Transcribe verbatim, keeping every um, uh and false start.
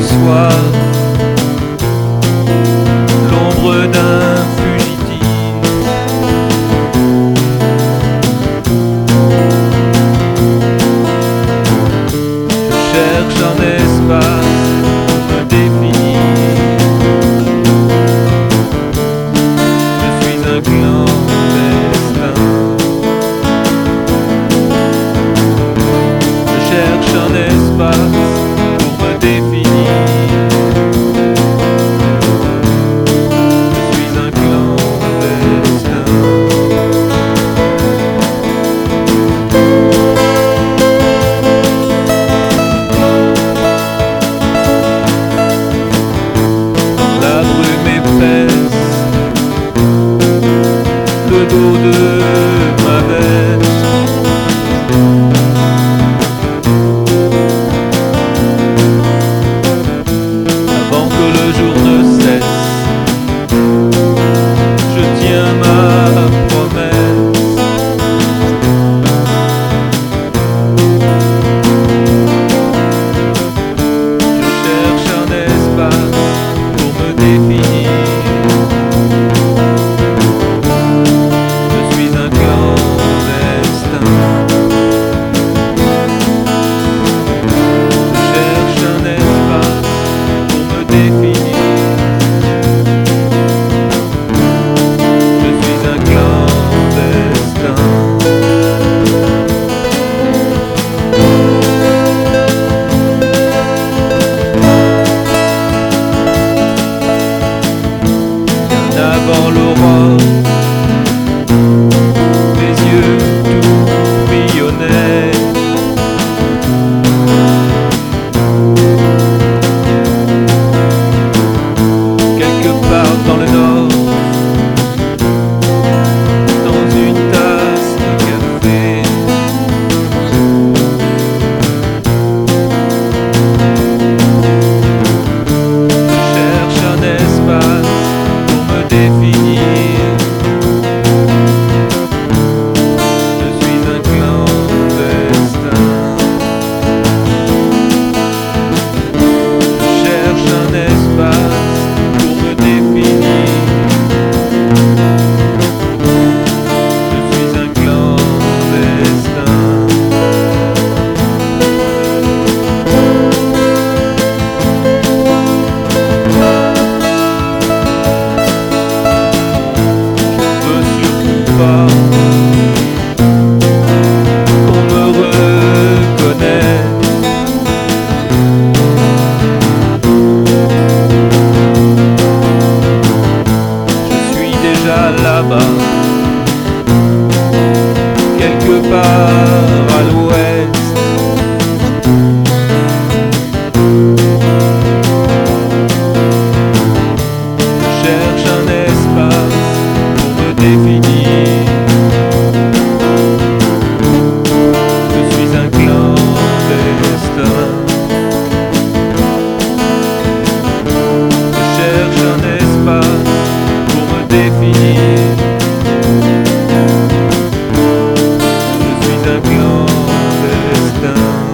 soir, l'ombre d'un fugitif. Je cherche un espace pour me définir. Je suis un clandestin. Je cherche un espace pour me définir. Je suis un clandestin. La brume épaisse, le dos de ma veste. Avant que le jour ne cesse, je tiens ma promesse. Je cherche un espace pour me définir. Je suis un clandestin. Je cherche un espace pour me définir. Je suis un clandestin. Bien avant l'aurore, mes yeux tourbillonnaient. Quelque part dans le nord, dans une tasse de café. Je cherche un espace pour me définir. Je suis un clandestin. Je cherche un espace pour me définir. Je suis un clandestin. Je veux surtout pas qu'on me reconnaisse. Je suis déjà là-bas, quelque part à l'ouest. Je cherche un espace pour me définir. Je suis un clandestin. Je cherche un espace pour me définir. Je suis un clandestin.